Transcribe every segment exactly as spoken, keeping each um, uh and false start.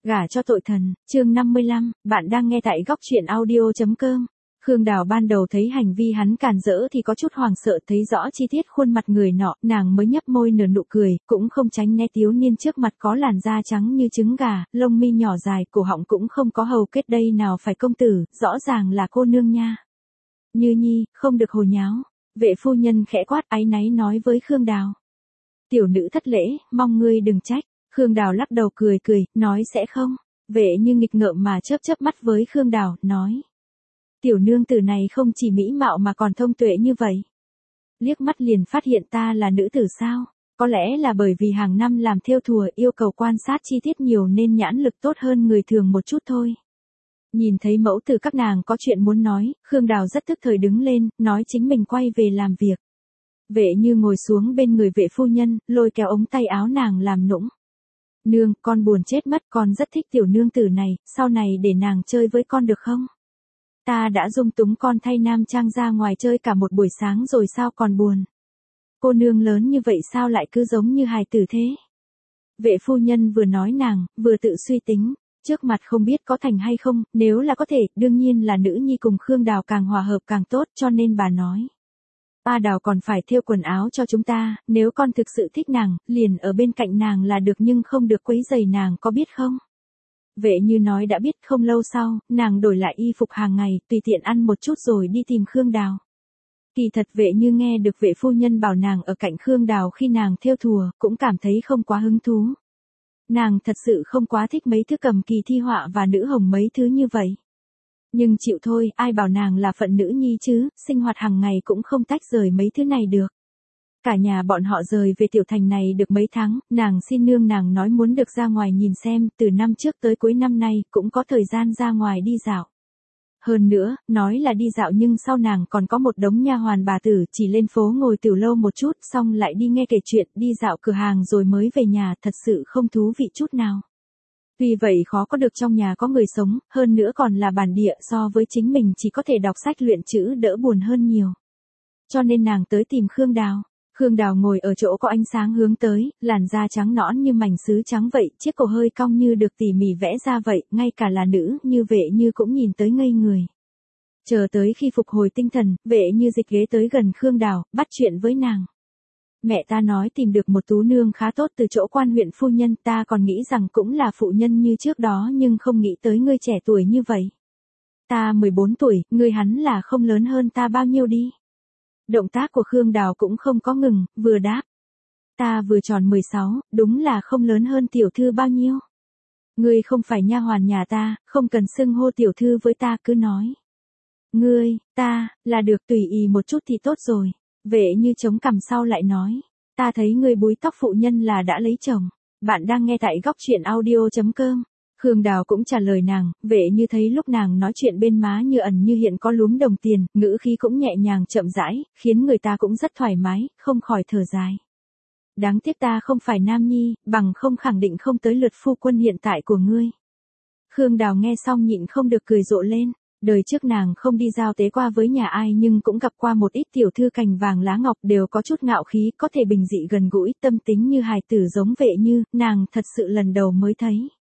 Gả cho tội thần, chương năm mươi lăm, bạn đang nghe tại góc truyện audio.com. Khương Đào ban đầu thấy hành vi hắn càn rỡ thì có chút hoàng sợ, thấy rõ chi tiết khuôn mặt người nọ, nàng mới nhấp môi nở nụ cười, cũng không tránh né thiếu niên trước mặt có làn da trắng như trứng gà, lông mi nhỏ dài, cổ họng cũng không có hầu kết, đây nào phải công tử, rõ ràng là cô nương nha. Như Nhi, không được hồ nháo. Vệ phu nhân khẽ quát áy náy nói với Khương Đào. Tiểu nữ thất lễ, mong ngươi đừng trách. Khương Đào lắc đầu cười cười, nói sẽ không. Vệ Như nghịch ngợm mà chớp chớp mắt với Khương Đào, nói. Tiểu nương tử này không chỉ mỹ mạo mà còn thông tuệ như vậy. Liếc mắt liền phát hiện ta là nữ tử sao? Có lẽ là bởi vì hàng năm làm thêu thùa yêu cầu quan sát chi tiết nhiều nên nhãn lực tốt hơn người thường một chút thôi. Nhìn thấy mẫu tử các nàng có chuyện muốn nói, Khương Đào rất tức thời đứng lên, nói chính mình quay về làm việc. Vệ Như ngồi xuống bên người vệ phu nhân, lôi kéo ống tay áo nàng làm nũng. Nương, con buồn chết mất, con rất thích tiểu nương tử này, sau này để nàng chơi với con được không? Ta đã dung túng con thay nam trang ra ngoài chơi cả một buổi sáng rồi sao còn buồn? Cô nương lớn như vậy sao lại cứ giống như hài tử thế? Vệ phu nhân vừa nói nàng, vừa tự suy tính, trước mặt không biết có thành hay không, nếu là có thể, đương nhiên là nữ nhi cùng Khương Đào càng hòa hợp càng tốt, cho nên bà nói. A Đào còn phải thêu quần áo cho chúng ta, nếu con thực sự thích nàng, liền ở bên cạnh nàng là được nhưng không được quấy rầy nàng, có biết không? Vệ Như nói đã biết. Không lâu sau, nàng đổi lại y phục hàng ngày, tùy tiện ăn một chút rồi đi tìm Khương Đào. Kỳ thật Vệ Như nghe được vệ phu nhân bảo nàng ở cạnh Khương Đào khi nàng thêu thùa, cũng cảm thấy không quá hứng thú. Nàng thật sự không quá thích mấy thứ cầm kỳ thi họa và nữ hồng mấy thứ như vậy. Nhưng chịu thôi, ai bảo nàng là phận nữ nhi chứ, sinh hoạt hàng ngày cũng không tách rời mấy thứ này được. Cả nhà bọn họ rời về tiểu thành này được mấy tháng, nàng xin nương nàng nói muốn được ra ngoài nhìn xem, từ năm trước tới cuối năm nay cũng có thời gian ra ngoài đi dạo. Hơn nữa, nói là đi dạo nhưng sau nàng còn có một đống nha hoàn bà tử chỉ lên phố ngồi tiểu lâu một chút xong lại đi nghe kể chuyện, đi dạo cửa hàng rồi mới về nhà, thật sự không thú vị chút nào. Vì vậy khó có được trong nhà có người sống, hơn nữa còn là bản địa, so với chính mình chỉ có thể đọc sách luyện chữ đỡ buồn hơn nhiều. Cho nên nàng tới tìm Khương Đào. Khương Đào ngồi ở chỗ có ánh sáng hướng tới, làn da trắng nõn như mảnh sứ trắng vậy, chiếc cổ hơi cong như được tỉ mỉ vẽ ra vậy, ngay cả là nữ như Vệ Như cũng nhìn tới ngây người. Chờ tới khi phục hồi tinh thần, Vệ Như dịch ghế tới gần Khương Đào, bắt chuyện với nàng. Mẹ ta nói tìm được một tú nương khá tốt từ chỗ quan huyện phu nhân, ta còn nghĩ rằng cũng là phụ nhân như trước đó nhưng không nghĩ tới ngươi trẻ tuổi như vậy. Ta mười bốn tuổi, ngươi hắn là không lớn hơn ta bao nhiêu đi. Động tác của Khương Đào cũng không có ngừng, vừa đáp. Ta vừa tròn mười sáu, đúng là không lớn hơn tiểu thư bao nhiêu. Ngươi không phải nha hoàn nhà ta, không cần xưng hô tiểu thư với ta, cứ nói. Ngươi, ta, là được, tùy ý một chút thì tốt rồi. Vệ Như chống cằm sau lại nói. Ta thấy ngươi búi tóc phụ nhân là đã lấy chồng. Bạn đang nghe tại góc truyện audio.com. Khương Đào cũng trả lời nàng, Vệ Như thấy lúc nàng nói chuyện bên má như ẩn như hiện có lúm đồng tiền, ngữ khí cũng nhẹ nhàng chậm rãi, khiến người ta cũng rất thoải mái, không khỏi thở dài. Đáng tiếc ta không phải nam nhi, bằng không khẳng định không tới lượt phu quân hiện tại của ngươi. Khương Đào nghe xong nhịn không được cười rộ lên. Đời trước nàng không đi giao tế qua với nhà ai nhưng cũng gặp qua một ít tiểu thư cành vàng lá ngọc đều có chút ngạo khí, có thể bình dị gần gũi, tâm tính như hài tử giống Vệ Như, nàng thật sự lần đầu mới thấy.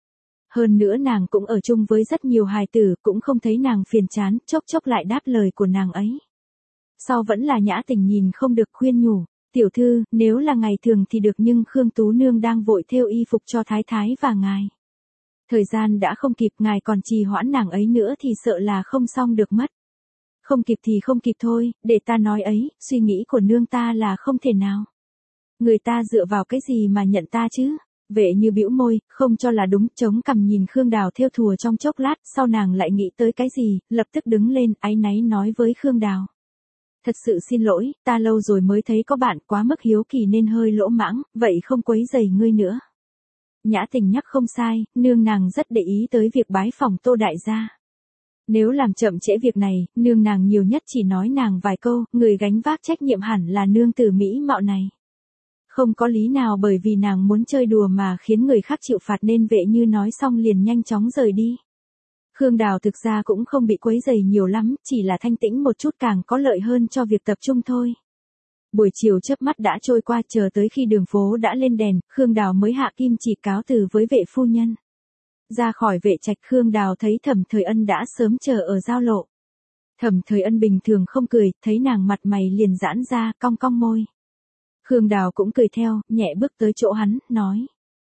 Hơn nữa nàng cũng ở chung với rất nhiều hài tử, cũng không thấy nàng phiền chán, chốc chốc lại đáp lời của nàng ấy. Sau vẫn là Nhã Tình nhìn không được khuyên nhủ, tiểu thư, nếu là ngày thường thì được nhưng Khương Tú Nương đang vội thêu y phục cho thái thái và ngài. Thời gian đã không kịp, ngài còn trì hoãn nàng ấy nữa thì sợ là không xong được mất. Không kịp thì không kịp thôi, để ta nói ấy, suy nghĩ của nương ta là không thể nào. Người ta dựa vào cái gì mà nhận ta chứ? Vệ Như bĩu môi, không cho là đúng, chống cằm nhìn Khương Đào thêu thùa trong chốc lát, sau nàng lại nghĩ tới cái gì, lập tức đứng lên, áy náy nói với Khương Đào. Thật sự xin lỗi, ta lâu rồi mới thấy có bạn, quá mức hiếu kỳ nên hơi lỗ mãng, vậy không quấy rầy ngươi nữa. Nhã Tình nhắc không sai, nương nàng rất để ý tới việc bái phỏng Tô đại gia. Nếu làm chậm trễ việc này, nương nàng nhiều nhất chỉ nói nàng vài câu, người gánh vác trách nhiệm hẳn là nương tử mỹ mạo này. Không có lý nào bởi vì nàng muốn chơi đùa mà khiến người khác chịu phạt nên Vệ Như nói xong liền nhanh chóng rời đi. Khương Đào thực ra cũng không bị quấy rầy nhiều lắm, chỉ là thanh tĩnh một chút càng có lợi hơn cho việc tập trung thôi. Buổi chiều chớp mắt đã trôi qua, chờ tới khi đường phố đã lên đèn, Khương Đào mới hạ kim chỉ cáo từ với vệ phu nhân. Ra khỏi vệ trạch Khương Đào thấy Thẩm Thời Ân đã sớm chờ ở giao lộ. Thẩm Thời Ân bình thường không cười, thấy nàng mặt mày liền giãn ra, cong cong môi. Khương Đào cũng cười theo, nhẹ bước tới chỗ hắn, nói.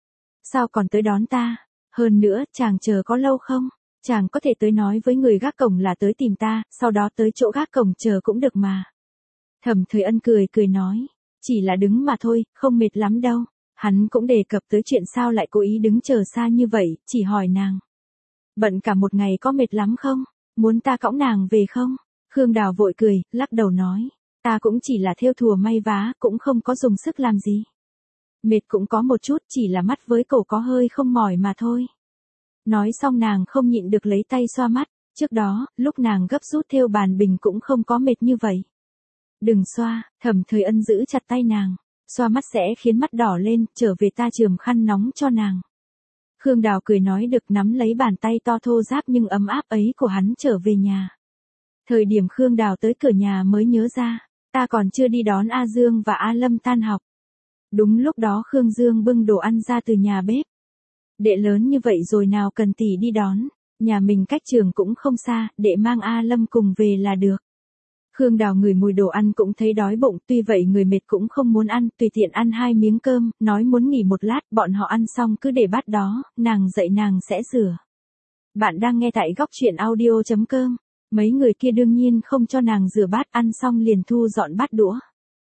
Sao còn tới đón ta? Hơn nữa, chàng chờ có lâu không? Chàng có thể tới nói với người gác cổng là tới tìm ta, sau đó tới chỗ gác cổng chờ cũng được mà. Thẩm Thời Ân cười cười nói. Chỉ là đứng mà thôi, không mệt lắm đâu. Hắn cũng đề cập tới chuyện sao lại cố ý đứng chờ xa như vậy, chỉ hỏi nàng. Bận cả một ngày có mệt lắm không? Muốn ta cõng nàng về không? Khương Đào vội cười, lắc đầu nói. Ta cũng chỉ là thêu thùa may vá, cũng không có dùng sức làm gì. Mệt cũng có một chút, chỉ là mắt với cổ có hơi không mỏi mà thôi. Nói xong nàng không nhịn được lấy tay xoa mắt, trước đó, lúc nàng gấp rút thêu bàn bình cũng không có mệt như vậy. Đừng xoa, Thẩm Thời Ân giữ chặt tay nàng, xoa mắt sẽ khiến mắt đỏ lên, trở về ta chườm khăn nóng cho nàng. Khương Đào cười nói được, nắm lấy bàn tay to thô ráp nhưng ấm áp ấy của hắn trở về nhà. Thời điểm Khương Đào tới cửa nhà mới nhớ ra, ta còn chưa đi đón A Dương và A Lâm tan học. Đúng lúc đó Khương Dương bưng đồ ăn ra từ nhà bếp. Đệ lớn như vậy rồi nào cần tỷ đi đón, nhà mình cách trường cũng không xa, đệ mang A Lâm cùng về là được. Khương Đào ngửi mùi đồ ăn cũng thấy đói bụng, tuy vậy người mệt cũng không muốn ăn, tùy tiện ăn hai miếng cơm, nói muốn nghỉ một lát, bọn họ ăn xong cứ để bát đó, nàng dậy nàng sẽ rửa. Bạn đang nghe tại góc truyện audio chấm com. Mấy người kia đương nhiên không cho nàng rửa bát, ăn xong liền thu dọn bát đũa.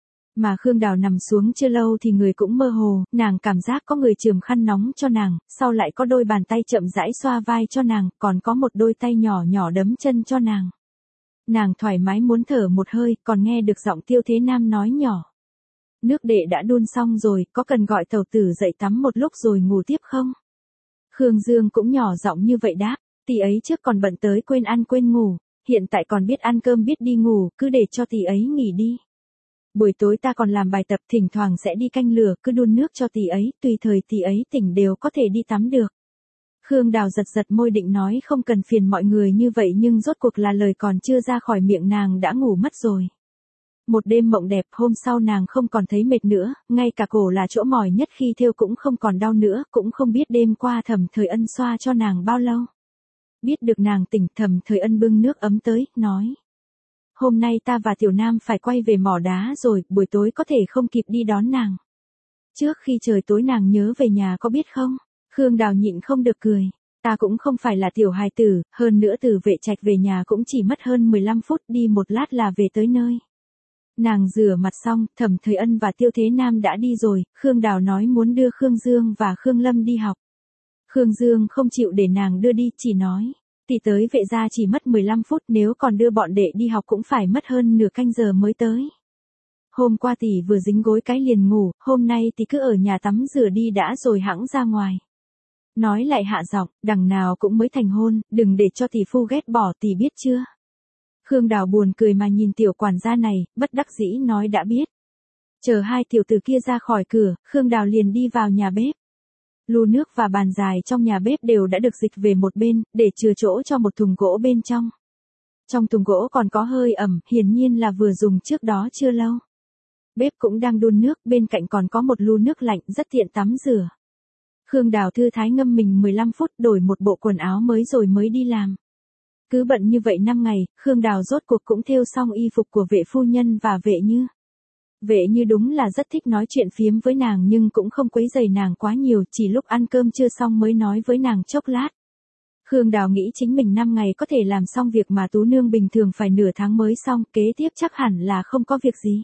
Mà Khương Đào nằm xuống chưa lâu thì người cũng mơ hồ, nàng cảm giác có người chườm khăn nóng cho nàng, sau lại có đôi bàn tay chậm rãi xoa vai cho nàng, còn có một đôi tay nhỏ nhỏ đấm chân cho nàng. Nàng thoải mái muốn thở một hơi, còn nghe được giọng Tiêu Thế Nam nói nhỏ. Nước đệ đã đun xong rồi, có cần gọi tàu tử dậy tắm một lúc rồi ngủ tiếp không? Khương Dương cũng nhỏ giọng như vậy đáp, tỷ ấy trước còn bận tới quên ăn quên ngủ, hiện tại còn biết ăn cơm biết đi ngủ, cứ để cho tỷ ấy nghỉ đi. Buổi tối ta còn làm bài tập, thỉnh thoảng sẽ đi canh lửa, cứ đun nước cho tỷ ấy, tùy thời tỷ ấy tỉnh đều có thể đi tắm được. Khương Đào giật giật môi định nói không cần phiền mọi người như vậy nhưng rốt cuộc là lời còn chưa ra khỏi miệng nàng đã ngủ mất rồi. Một đêm mộng đẹp, hôm sau nàng không còn thấy mệt nữa, ngay cả cổ là chỗ mỏi nhất khi thêu cũng không còn đau nữa, cũng không biết đêm qua Thẩm Thời Ân xoa cho nàng bao lâu. Biết được nàng tỉnh, Thẩm Thời Ân bưng nước ấm tới, nói. Hôm nay ta và Tiểu Nam phải quay về mỏ đá rồi, buổi tối có thể không kịp đi đón nàng. Trước khi trời tối nàng nhớ về nhà có biết không? Khương Đào nhịn không được cười. Ta cũng không phải là tiểu hài tử, hơn nữa từ vệ trạch về nhà cũng chỉ mất hơn mười lăm phút, đi một lát là về tới nơi. Nàng rửa mặt xong, Thẩm Thời Ân và Tiêu Thế Nam đã đi rồi, Khương Đào nói muốn đưa Khương Dương và Khương Lâm đi học. Khương Dương không chịu để nàng đưa đi, chỉ nói, tỷ tới vệ gia chỉ mất mười lăm phút, nếu còn đưa bọn đệ đi học cũng phải mất hơn nửa canh giờ mới tới. Hôm qua tỷ vừa dính gối cái liền ngủ, hôm nay tỷ cứ ở nhà tắm rửa đi đã rồi hẵng ra ngoài. Nói lại hạ giọng, đằng nào cũng mới thành hôn, đừng để cho tỷ phu ghét bỏ, tỷ biết chưa? Khương Đào buồn cười mà nhìn tiểu quản gia này, bất đắc dĩ nói đã biết. Chờ hai tiểu tử kia ra khỏi cửa, Khương Đào liền đi vào nhà bếp. Lu nước và bàn dài trong nhà bếp đều đã được dịch về một bên, để chừa chỗ cho một thùng gỗ bên trong. Trong thùng gỗ còn có hơi ẩm, hiển nhiên là vừa dùng trước đó chưa lâu. Bếp cũng đang đun nước, bên cạnh còn có một lu nước lạnh rất tiện tắm rửa. Khương Đào thư thái ngâm mình mười lăm phút, đổi một bộ quần áo mới rồi mới đi làm. Cứ bận như vậy năm ngày, Khương Đào rốt cuộc cũng thêu xong y phục của vệ phu nhân và vệ như. Vệ như đúng là rất thích nói chuyện phiếm với nàng nhưng cũng không quấy rầy nàng quá nhiều, chỉ lúc ăn cơm chưa xong mới nói với nàng chốc lát. Khương Đào nghĩ chính mình năm ngày có thể làm xong việc mà Tú Nương bình thường phải nửa tháng mới xong, kế tiếp chắc hẳn là không có việc gì.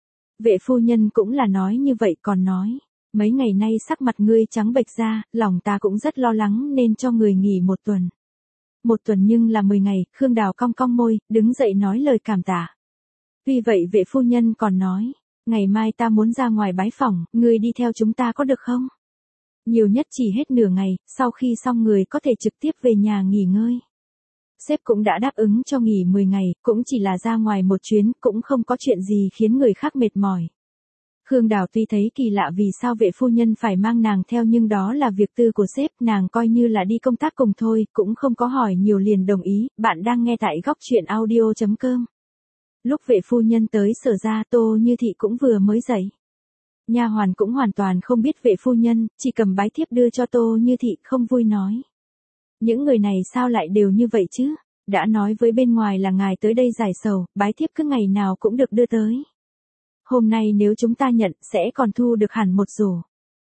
Vệ phu nhân cũng là nói như vậy, còn nói, mấy ngày nay sắc mặt ngươi trắng bệch ra, lòng ta cũng rất lo lắng nên cho người nghỉ một tuần. Một tuần nhưng là mười ngày, Khương Đào cong cong môi, đứng dậy nói lời cảm tạ. Vì vậy vệ phu nhân còn nói, ngày mai ta muốn ra ngoài bái phỏng, ngươi đi theo chúng ta có được không? Nhiều nhất chỉ hết nửa ngày, sau khi xong người có thể trực tiếp về nhà nghỉ ngơi. Sếp cũng đã đáp ứng cho nghỉ mười ngày, cũng chỉ là ra ngoài một chuyến, cũng không có chuyện gì khiến người khác mệt mỏi. Khương Đào tuy thấy kỳ lạ vì sao vệ phu nhân phải mang nàng theo nhưng đó là việc tư của sếp, nàng coi như là đi công tác cùng thôi, cũng không có hỏi nhiều liền đồng ý. Bạn đang nghe tại góc truyện audio chấm com. Lúc vệ phu nhân tới Sở ra, Tô Như Thị cũng vừa mới dậy. Nha hoàn cũng hoàn toàn không biết vệ phu nhân, chỉ cầm bái thiếp đưa cho Tô Như Thị, không vui nói. Những người này sao lại đều như vậy chứ? Đã nói với bên ngoài là ngài tới đây giải sầu, bái thiếp cứ ngày nào cũng được đưa tới. Hôm nay nếu chúng ta nhận, sẽ còn thu được hẳn một rổ.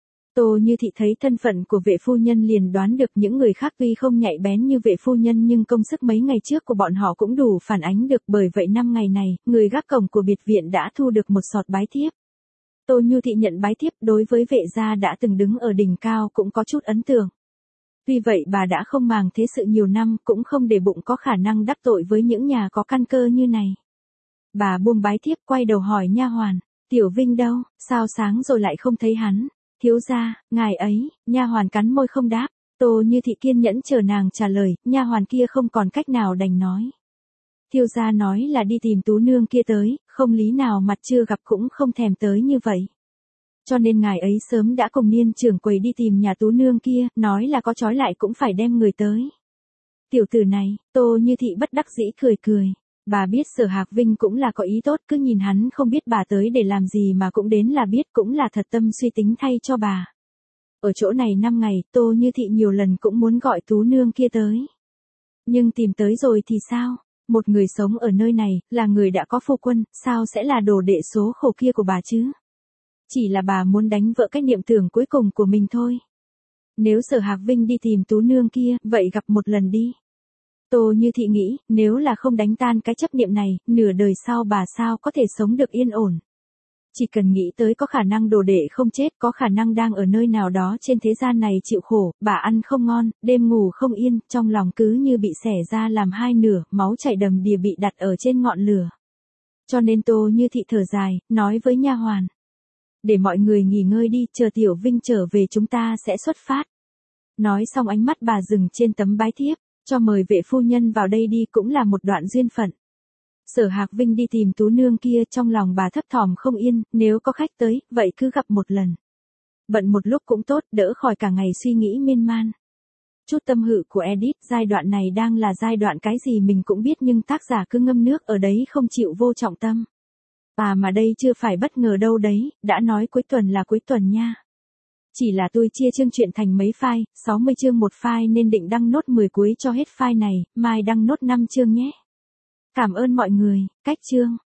Tô Như Thị thấy thân phận của vệ phu nhân liền đoán được những người khác tuy không nhạy bén như vệ phu nhân nhưng công sức mấy ngày trước của bọn họ cũng đủ phản ánh được, bởi vậy năm ngày này, người gác cổng của biệt viện đã thu được một sọt bái thiếp. Tô Như Thị nhận bái thiếp đối với vệ gia đã từng đứng ở đỉnh cao cũng có chút ấn tượng. Tuy vậy bà đã không màng thế sự nhiều năm, cũng không để bụng có khả năng đắc tội với những nhà có căn cơ như này. Bà buông bái thiếp quay đầu hỏi nha hoàn, Tiểu Vinh đâu, sao sáng rồi lại không thấy hắn? Thiếu gia, ngài ấy, nha hoàn cắn môi không đáp. Tô Như Thị kiên nhẫn chờ nàng trả lời, nha hoàn kia không còn cách nào đành nói. Thiếu gia nói là đi tìm Tú nương kia tới, không lý nào mặt chưa gặp cũng không thèm tới như vậy. Cho nên ngài ấy sớm đã cùng Niên trưởng quầy đi tìm nhà Tú nương kia, nói là có trói lại cũng phải đem người tới. Tiểu tử này, Tô Như Thị bất đắc dĩ cười cười. Bà biết Sở Hạc Vinh cũng là có ý tốt, cứ nhìn hắn không biết bà tới để làm gì mà cũng đến là biết, cũng là thật tâm suy tính thay cho bà. Ở chỗ này năm ngày, Tô Như Thị nhiều lần cũng muốn gọi Tú nương kia tới. Nhưng tìm tới rồi thì sao? Một người sống ở nơi này, là người đã có phu quân, sao sẽ là đồ đệ số khổ kia của bà chứ? Chỉ là bà muốn đánh vỡ cái niệm tưởng cuối cùng của mình thôi. Nếu Sở Hạc Vinh đi tìm Tú nương kia, vậy gặp một lần đi. Tô Như Thị nghĩ, nếu là không đánh tan cái chấp niệm này, nửa đời sau bà sao có thể sống được yên ổn. Chỉ cần nghĩ tới có khả năng đồ đệ không chết, có khả năng đang ở nơi nào đó trên thế gian này chịu khổ, bà ăn không ngon, đêm ngủ không yên, trong lòng cứ như bị xẻ ra làm hai nửa, máu chảy đầm đìa bị đặt ở trên ngọn lửa. Cho nên Tô Như Thị thở dài, nói với nha hoàn. Để mọi người nghỉ ngơi đi, chờ Tiểu Vinh trở về chúng ta sẽ xuất phát. Nói xong ánh mắt bà dừng trên tấm bái thiếp, cho mời vệ phu nhân vào đây đi cũng là một đoạn duyên phận. Sở Hạc Vinh đi tìm Tú nương kia, trong lòng bà thấp thỏm không yên, nếu có khách tới, vậy cứ gặp một lần. Bận một lúc cũng tốt, đỡ khỏi cả ngày suy nghĩ miên man. Chút tâm hự của Edith, giai đoạn này đang là giai đoạn cái gì mình cũng biết nhưng tác giả cứ ngâm nước ở đấy không chịu vô trọng tâm. À mà đây chưa phải bất ngờ đâu đấy, đã nói cuối tuần là cuối tuần nha. Chỉ là tôi chia chương truyện thành mấy file, sáu mươi chương một file nên định đăng nốt mười cuối cho hết file này, mai đăng nốt năm chương nhé. Cảm ơn mọi người, cách chương.